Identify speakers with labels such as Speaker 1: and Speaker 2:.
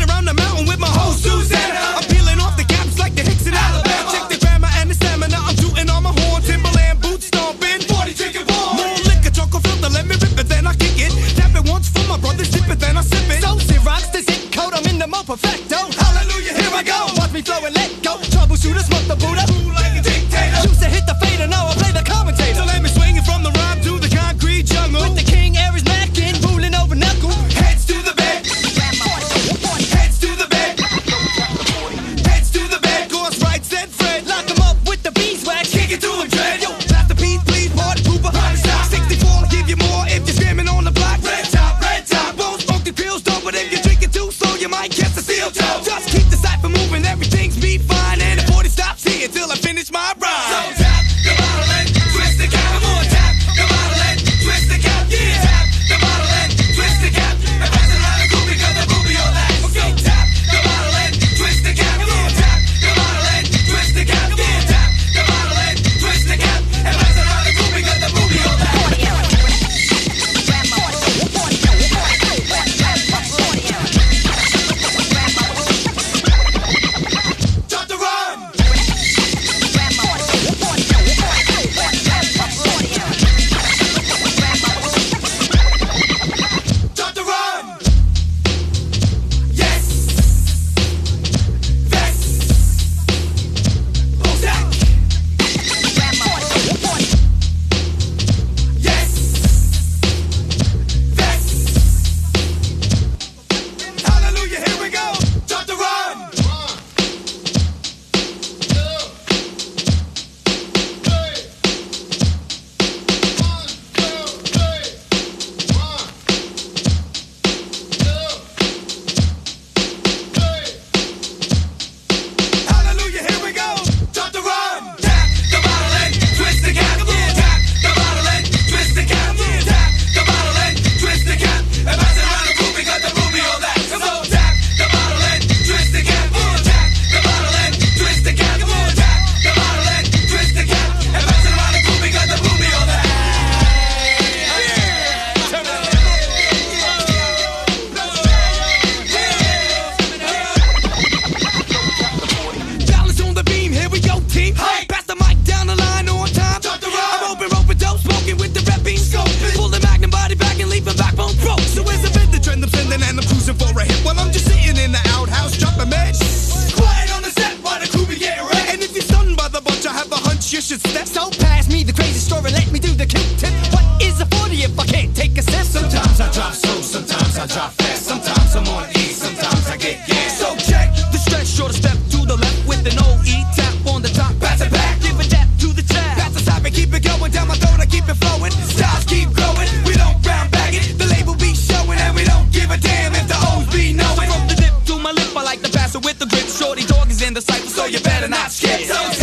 Speaker 1: around the mountain with my whole Susanna. I'm peeling off the caps like the Hicks in Alabama. Check the grammar and the stamina. I'm tooting on my horn, Timberland boots stomping. 40 chicken balls. More liquor, chocolate filter, let me rip it, then I kick it. Tap it once for my brother, sip it, then I sip it. So Xerox the zip code, I'm in the mo perfecto. Hallelujah, here I go. Watch me flow and let go. Troubleshooter, smoke the Buddha. Move like a dictator. Used to hit the fader, now I play the commentator. So let me swing it from the rhyme to the concrete jungle. With the king, Aries Mackin, ruling over knuckle. Heads to the bed. Heads to the bed. Heads to the bed. Course right, said Fred. Lock him up with the beeswax. Kick it to him, dread. Yo, Master Pete, please, party pooper. 64, give you more if you're screaming on the block. Red top. Won't smoke the grills, though, but if you drink it too slow, you might catch the steel toe. Just keep the cipher moving, everything's be fine. And the 40 stops here till I finish my rhyme. So tap the bottle and twist the cap. Come on, tap the bottle and twist the cap. Yeah, tap the bottle and twist the cap. And pass it around the groove because the booby all that. Okay, tap the bottle and twist the cap. Come on, tap the bottle and twist the cap. Yeah, tap the bottle and twist the cap. And pass it around the groove because the booby all that. You should step. So pass me the crazy story, let me do the Q-tip. What is a 40 if I can't take a sip? Sometimes I drop slow, sometimes I drop fast. Sometimes I'm on E, sometimes I get gas. So check the stretch, shorter step to the left with an O-E. Tap on the top, pass it back, give a tap to the trap. Pass the top and keep it going, down my throat I keep it flowing. Styles keep growing, we don't brown bag it. The label be showing and we don't give a damn if the O's be knowing. From the dip to my lip, I like to pass it with the grip. Shorty dog is in the cycle, so you better not skip.